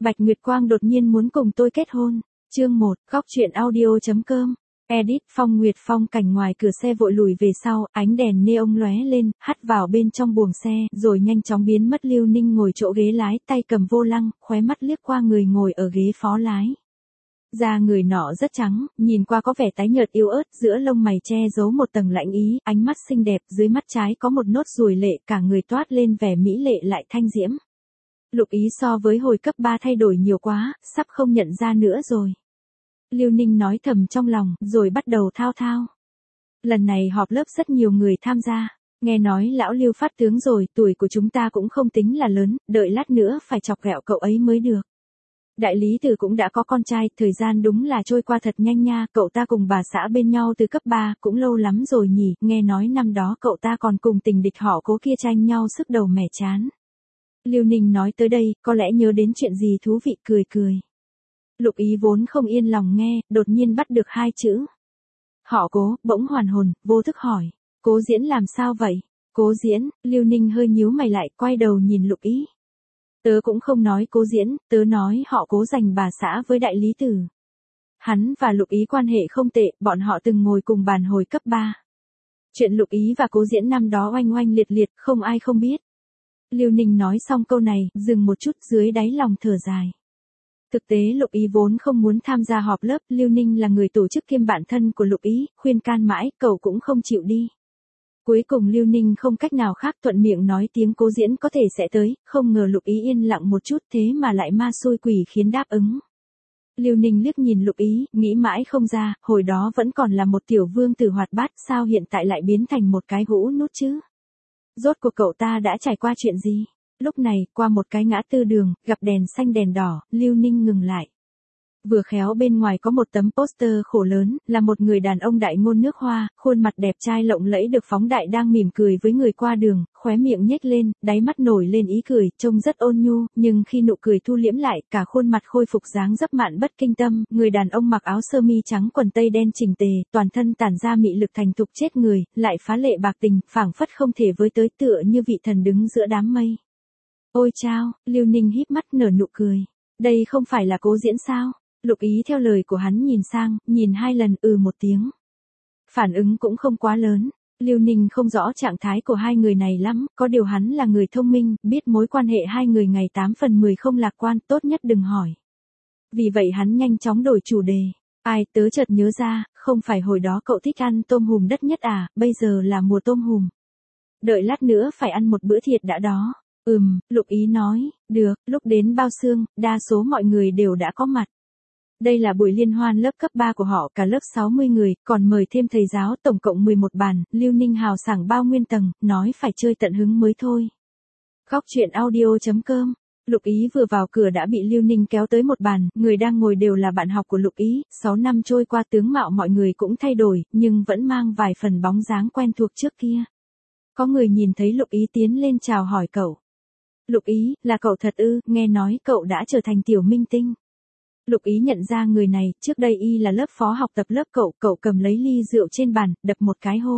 Bạch Nguyệt Quang đột nhiên muốn cùng tôi kết hôn. Chương 1, góc truyện audio.com. Edit. Phong Nguyệt Phong cảnh ngoài cửa xe vội lùi về sau, ánh đèn neon lóe lên, hắt vào bên trong buồng xe, rồi nhanh chóng biến mất. Lưu Ninh ngồi chỗ ghế lái, tay cầm vô lăng, khóe mắt liếc qua người ngồi ở ghế phó lái. Da người nọ rất trắng, nhìn qua có vẻ tái nhợt yếu ớt, giữa lông mày che giấu một tầng lạnh ý, ánh mắt xinh đẹp, dưới mắt trái có một nốt ruồi lệ, cả người toát lên vẻ mỹ lệ lại thanh diễm. Lục Ý so với hồi cấp 3 thay đổi nhiều quá, sắp không nhận ra nữa rồi. Lưu Ninh nói thầm trong lòng, rồi bắt đầu thao thao. Lần này họp lớp rất nhiều người tham gia. Nghe nói lão Lưu phát tướng rồi, tuổi của chúng ta cũng không tính là lớn, đợi lát nữa phải chọc ghẹo cậu ấy mới được. Đại lý Tử cũng đã có con trai, thời gian đúng là trôi qua thật nhanh nha, cậu ta cùng bà xã bên nhau từ cấp 3, cũng lâu lắm rồi nhỉ, nghe nói năm đó cậu ta còn cùng tình địch họ Cố kia tranh nhau sức đầu mẻ chán. Lưu Ninh nói tới đây, có lẽ nhớ đến chuyện gì thú vị, cười cười. Lục Ý vốn không yên lòng nghe, đột nhiên bắt được hai chữ. Họ Cố, bỗng hoàn hồn, vô thức hỏi. Cố Diễn làm sao vậy? Cố Diễn, Lưu Ninh hơi nhíu mày lại, quay đầu nhìn Lục Ý. Tớ cũng không nói Cố Diễn, tớ nói họ Cố giành bà xã với đại lý Tử. Hắn và Lục Ý quan hệ không tệ, bọn họ từng ngồi cùng bàn hồi cấp 3. Chuyện Lục Ý và Cố Diễn năm đó oanh oanh liệt liệt, không ai không biết. Lưu Ninh nói xong câu này, dừng một chút, dưới đáy lòng thở dài. Thực tế Lục Ý vốn không muốn tham gia họp lớp, Lưu Ninh là người tổ chức kiêm bạn thân của Lục Ý, khuyên can mãi, cậu cũng không chịu đi. Cuối cùng Lưu Ninh không cách nào khác thuận miệng nói tiếng Cố Diễn có thể sẽ tới, không ngờ Lục Ý yên lặng một chút thế mà lại ma xui quỷ khiến đáp ứng. Lưu Ninh liếc nhìn Lục Ý, nghĩ mãi không ra, hồi đó vẫn còn là một tiểu vương tử hoạt bát, sao hiện tại lại biến thành một cái hũ nút chứ? Rốt cuộc cậu ta đã trải qua chuyện gì? Lúc này, qua một cái ngã tư đường, gặp đèn xanh đèn đỏ, Lưu Ninh ngừng lại. Vừa khéo bên ngoài có một tấm poster khổ lớn, là một người đàn ông đại ngôn nước Hoa, khuôn mặt đẹp trai lộng lẫy được phóng đại đang mỉm cười với người qua đường, khóe miệng nhếch lên, đáy mắt nổi lên ý cười, trông rất ôn nhu, nhưng khi nụ cười thu liễm lại, cả khuôn mặt khôi phục dáng dấp mạn bất kinh tâm, người đàn ông mặc áo sơ mi trắng quần tây đen chỉnh tề, toàn thân tản ra mị lực thành thục chết người, lại phá lệ bạc tình, phảng phất không thể với tới tựa như vị thần đứng giữa đám mây. Ôi chao, Lưu Ninh híp mắt nở nụ cười. Đây không phải là Cố Diễn sao? Lục Ý theo lời của hắn nhìn sang, nhìn hai lần một tiếng. Phản ứng cũng không quá lớn. Lưu Ninh không rõ trạng thái của hai người này lắm, có điều hắn là người thông minh, biết mối quan hệ hai người ngày 8 phần 10 không lạc quan, tốt nhất đừng hỏi. Vì vậy hắn nhanh chóng đổi chủ đề. Ai, tớ chợt nhớ ra, không phải hồi đó cậu thích ăn tôm hùm đất nhất à, bây giờ là mùa tôm hùm. Đợi lát nữa phải ăn một bữa thiệt đã đó. Lục Ý nói, được, lúc đến bao xương, đa số mọi người đều đã có mặt. Đây là buổi liên hoan lớp cấp 3 của họ, cả lớp 60 người, còn mời thêm thầy giáo, tổng cộng 11 bàn, Lưu Ninh hào sảng bao nguyên tầng, nói phải chơi tận hứng mới thôi. Góc truyện audio.com. Lục Ý vừa vào cửa đã bị Lưu Ninh kéo tới một bàn, người đang ngồi đều là bạn học của Lục Ý, 6 năm trôi qua tướng mạo mọi người cũng thay đổi, nhưng vẫn mang vài phần bóng dáng quen thuộc trước kia. Có người nhìn thấy Lục Ý tiến lên chào hỏi cậu. Lục Ý, là cậu thật ư, nghe nói cậu đã trở thành tiểu minh tinh. Lục Ý nhận ra người này, trước đây y là lớp phó học tập lớp cậu cầm lấy ly rượu trên bàn, đập một cái hô.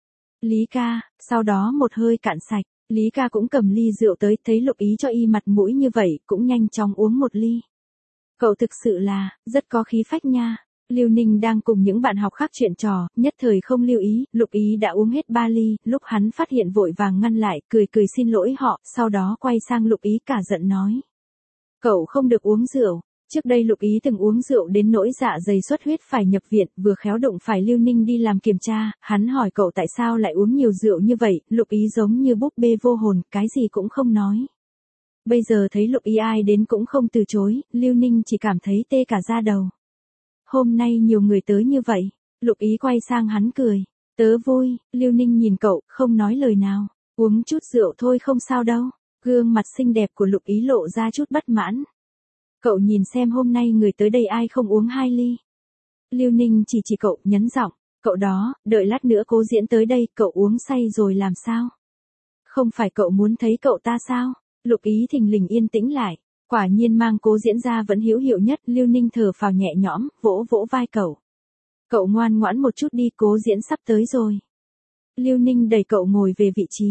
Lý ca, sau đó một hơi cạn sạch, Lý ca cũng cầm ly rượu tới, thấy Lục Ý cho y mặt mũi như vậy, cũng nhanh chóng uống một ly. Cậu thực sự là, rất có khí phách nha. Lưu Ninh đang cùng những bạn học khác chuyện trò, nhất thời không lưu ý, Lục Ý đã uống hết 3 ly, lúc hắn phát hiện vội vàng ngăn lại, cười cười xin lỗi họ, sau đó quay sang Lục Ý cả giận nói. Cậu không được uống rượu. Trước đây Lục Ý từng uống rượu đến nỗi dạ dày xuất huyết phải nhập viện, vừa khéo đụng phải Lưu Ninh đi làm kiểm tra, hắn hỏi cậu tại sao lại uống nhiều rượu như vậy, Lục Ý giống như búp bê vô hồn, cái gì cũng không nói. Bây giờ thấy Lục Ý ai đến cũng không từ chối, Lưu Ninh chỉ cảm thấy tê cả da đầu. Hôm nay nhiều người tới như vậy, Lục Ý quay sang hắn cười. Tớ vui, Lưu Ninh nhìn cậu, không nói lời nào, uống chút rượu thôi không sao đâu. Gương mặt xinh đẹp của Lục Ý lộ ra chút bất mãn. Cậu nhìn xem hôm nay người tới đây ai không uống 2 ly. Lưu Ninh chỉ cậu, nhấn giọng, cậu đó, đợi lát nữa Cố Diễn tới đây, cậu uống say rồi làm sao? Không phải cậu muốn thấy cậu ta sao? Lục Ý thình lình yên tĩnh lại, quả nhiên mang Cố Diễn ra vẫn hữu hiệu nhất, Lưu Ninh thở phào nhẹ nhõm, vỗ vỗ vai cậu. Cậu ngoan ngoãn một chút đi, Cố Diễn sắp tới rồi. Lưu Ninh đẩy cậu ngồi về vị trí.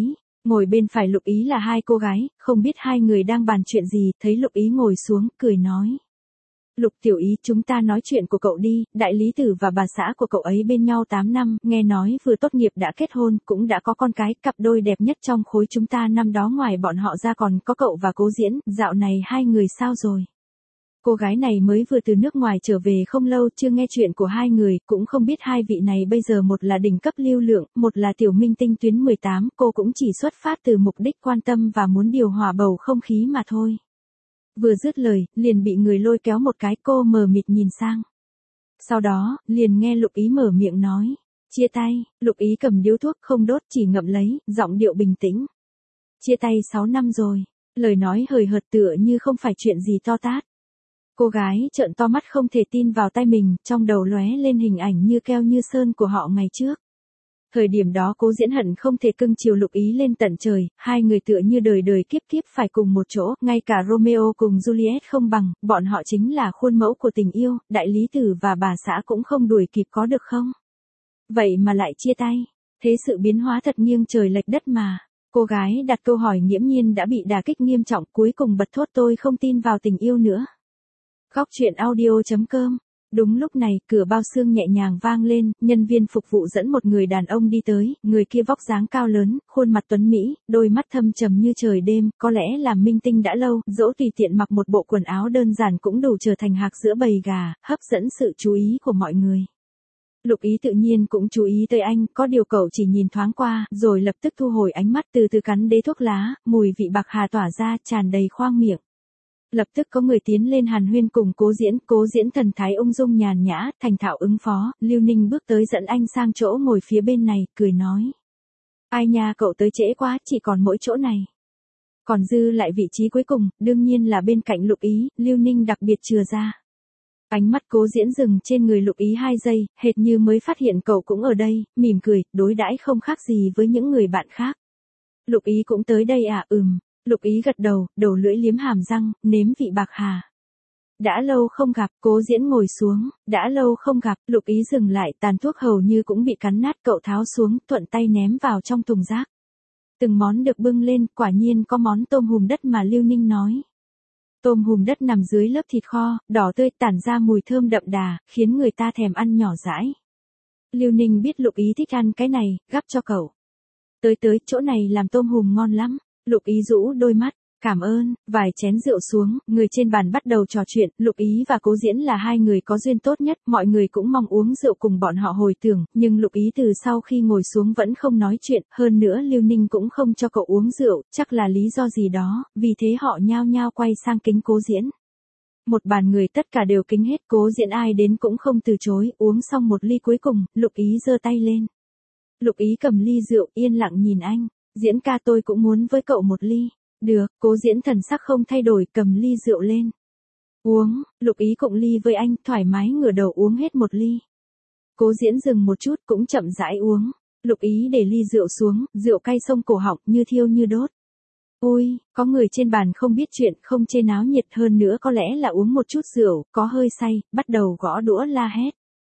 Ngồi bên phải Lục Ý là hai cô gái, không biết hai người đang bàn chuyện gì, thấy Lục Ý ngồi xuống, cười nói. Lục tiểu Ý, chúng ta nói chuyện của cậu đi, đại lý tử và bà xã của cậu ấy bên nhau 8 năm, nghe nói vừa tốt nghiệp đã kết hôn, cũng đã có con cái, cặp đôi đẹp nhất trong khối chúng ta năm đó, ngoài bọn họ ra còn có cậu và Cố Diễn, dạo này hai người sao rồi? Cô gái này mới vừa từ nước ngoài trở về không lâu, chưa nghe chuyện của hai người, cũng không biết hai vị này bây giờ một là đỉnh cấp lưu lượng, một là tiểu minh tinh tuyến 18, cô cũng chỉ xuất phát từ mục đích quan tâm và muốn điều hòa bầu không khí mà thôi. Vừa dứt lời, liền bị người lôi kéo một cái, cô mờ mịt nhìn sang. Sau đó, liền nghe Lục Ý mở miệng nói. Chia tay, Lục Ý cầm điếu thuốc không đốt chỉ ngậm lấy, giọng điệu bình tĩnh. Chia tay 6 năm rồi, lời nói hời hợt tựa như không phải chuyện gì to tát. Cô gái trợn to mắt không thể tin vào tai mình, trong đầu lóe lên hình ảnh như keo như sơn của họ ngày trước. Thời điểm đó Cố Diễn hận không thể cưng chiều Lục Ý lên tận trời, hai người tựa như đời đời kiếp kiếp phải cùng một chỗ, ngay cả Romeo cùng Juliet không bằng, bọn họ chính là khuôn mẫu của tình yêu, đại lý tử và bà xã cũng không đuổi kịp có được không? Vậy mà lại chia tay, thế sự biến hóa thật nghiêng trời lệch đất mà. Cô gái đặt câu hỏi nghiễm nhiên đã bị đả kích nghiêm trọng, cuối cùng bật thốt tôi không tin vào tình yêu nữa. Góc truyện audio.com. Đúng lúc này, cửa bao xương nhẹ nhàng vang lên, nhân viên phục vụ dẫn một người đàn ông đi tới, người kia vóc dáng cao lớn, khuôn mặt tuấn mỹ, đôi mắt thâm trầm như trời đêm, có lẽ là minh tinh đã lâu, dẫu tùy tiện mặc một bộ quần áo đơn giản cũng đủ trở thành hạc giữa bầy gà, hấp dẫn sự chú ý của mọi người. Lục Ý tự nhiên cũng chú ý tới anh, có điều cậu chỉ nhìn thoáng qua, rồi lập tức thu hồi ánh mắt, từ từ cắn đế thuốc lá, mùi vị bạc hà tỏa ra, tràn đầy khoang miệng. Lập tức có người tiến lên hàn huyên cùng Cố Diễn thần thái ung dung nhàn nhã, thành thạo ứng phó, Lưu Ninh bước tới dẫn anh sang chỗ ngồi phía bên này, cười nói. Ai nha, cậu tới trễ quá, chỉ còn mỗi chỗ này. Còn dư lại vị trí cuối cùng, đương nhiên là bên cạnh Lục Ý, Lưu Ninh đặc biệt chừa ra. Ánh mắt Cố Diễn dừng trên người Lục Ý 2 giây, hệt như mới phát hiện cậu cũng ở đây, mỉm cười, đối đãi không khác gì với những người bạn khác. Lục Ý cũng tới đây à? Lục Ý gật đầu, đầu lưỡi liếm hàm răng, nếm vị bạc hà. Đã lâu không gặp, Cố Diễn ngồi xuống, đã lâu không gặp, Lục Ý dừng lại, tàn thuốc hầu như cũng bị cắn nát, cậu tháo xuống, thuận tay ném vào trong thùng rác. Từng món được bưng lên, quả nhiên có món tôm hùm đất mà Lưu Ninh nói. Tôm hùm đất nằm dưới lớp thịt kho, đỏ tươi tản ra mùi thơm đậm đà, khiến người ta thèm ăn nhỏ dãi. Lưu Ninh biết Lục Ý thích ăn cái này, gắp cho cậu. Tới, chỗ này làm tôm hùm ngon lắm. Lục Ý rũ đôi mắt, cảm ơn, vài chén rượu xuống, người trên bàn bắt đầu trò chuyện, Lục Ý và Cố Diễn là hai người có duyên tốt nhất, mọi người cũng mong uống rượu cùng bọn họ hồi tưởng, nhưng Lục Ý từ sau khi ngồi xuống vẫn không nói chuyện, hơn nữa Lưu Ninh cũng không cho cậu uống rượu, chắc là lý do gì đó, vì thế họ nhao nhao quay sang kính Cố Diễn. Một bàn người tất cả đều kính hết, Cố Diễn ai đến cũng không từ chối, uống xong một ly cuối cùng, Lục Ý giơ tay lên. Lục Ý cầm ly rượu, yên lặng nhìn anh. Diễn ca, tôi cũng muốn với cậu một ly. Được, Cố Diễn thần sắc không thay đổi, cầm ly rượu lên. Uống, Lục Ý cộng ly với anh, thoải mái ngửa đầu uống hết một ly. Cố Diễn dừng một chút, cũng chậm rãi uống. Lục Ý để ly rượu xuống, rượu cay xông cổ họng, như thiêu như đốt. Ôi, có người trên bàn không biết chuyện, không chê náo nhiệt, hơn nữa có lẽ là uống một chút rượu, có hơi say, bắt đầu gõ đũa la hét.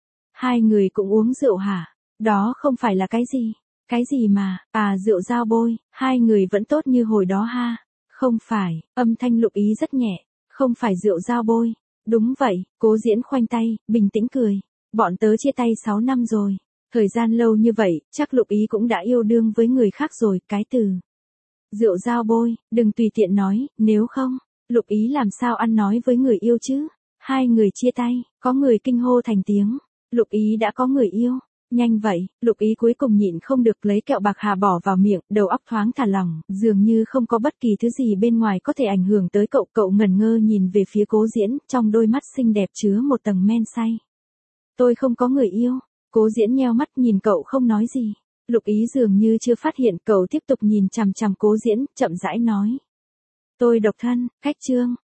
Hai người cũng uống rượu hả? Đó không phải là cái gì? Cái gì mà, rượu dao bôi, hai người vẫn tốt như hồi đó ha. Không phải, âm thanh Lục Ý rất nhẹ, không phải rượu dao bôi. Đúng vậy, Cố Diễn khoanh tay, bình tĩnh cười. Bọn tớ chia tay 6 năm rồi. Thời gian lâu như vậy, chắc Lục Ý cũng đã yêu đương với người khác rồi, cái từ. Rượu dao bôi, đừng tùy tiện nói, nếu không, Lục Ý làm sao ăn nói với người yêu chứ? Hai người chia tay, có người kinh hô thành tiếng. Lục Ý đã có người yêu. Nhanh vậy, Lục Ý cuối cùng nhịn không được lấy kẹo bạc hà bỏ vào miệng, đầu óc thoáng thả lỏng, dường như không có bất kỳ thứ gì bên ngoài có thể ảnh hưởng tới cậu. Cậu ngẩn ngơ nhìn về phía Cố Diễn, trong đôi mắt xinh đẹp chứa một tầng men say. Tôi không có người yêu. Cố Diễn nheo mắt nhìn cậu không nói gì. Lục Ý dường như chưa phát hiện, cậu tiếp tục nhìn chằm chằm Cố Diễn, chậm rãi nói. Tôi độc thân, cách chương.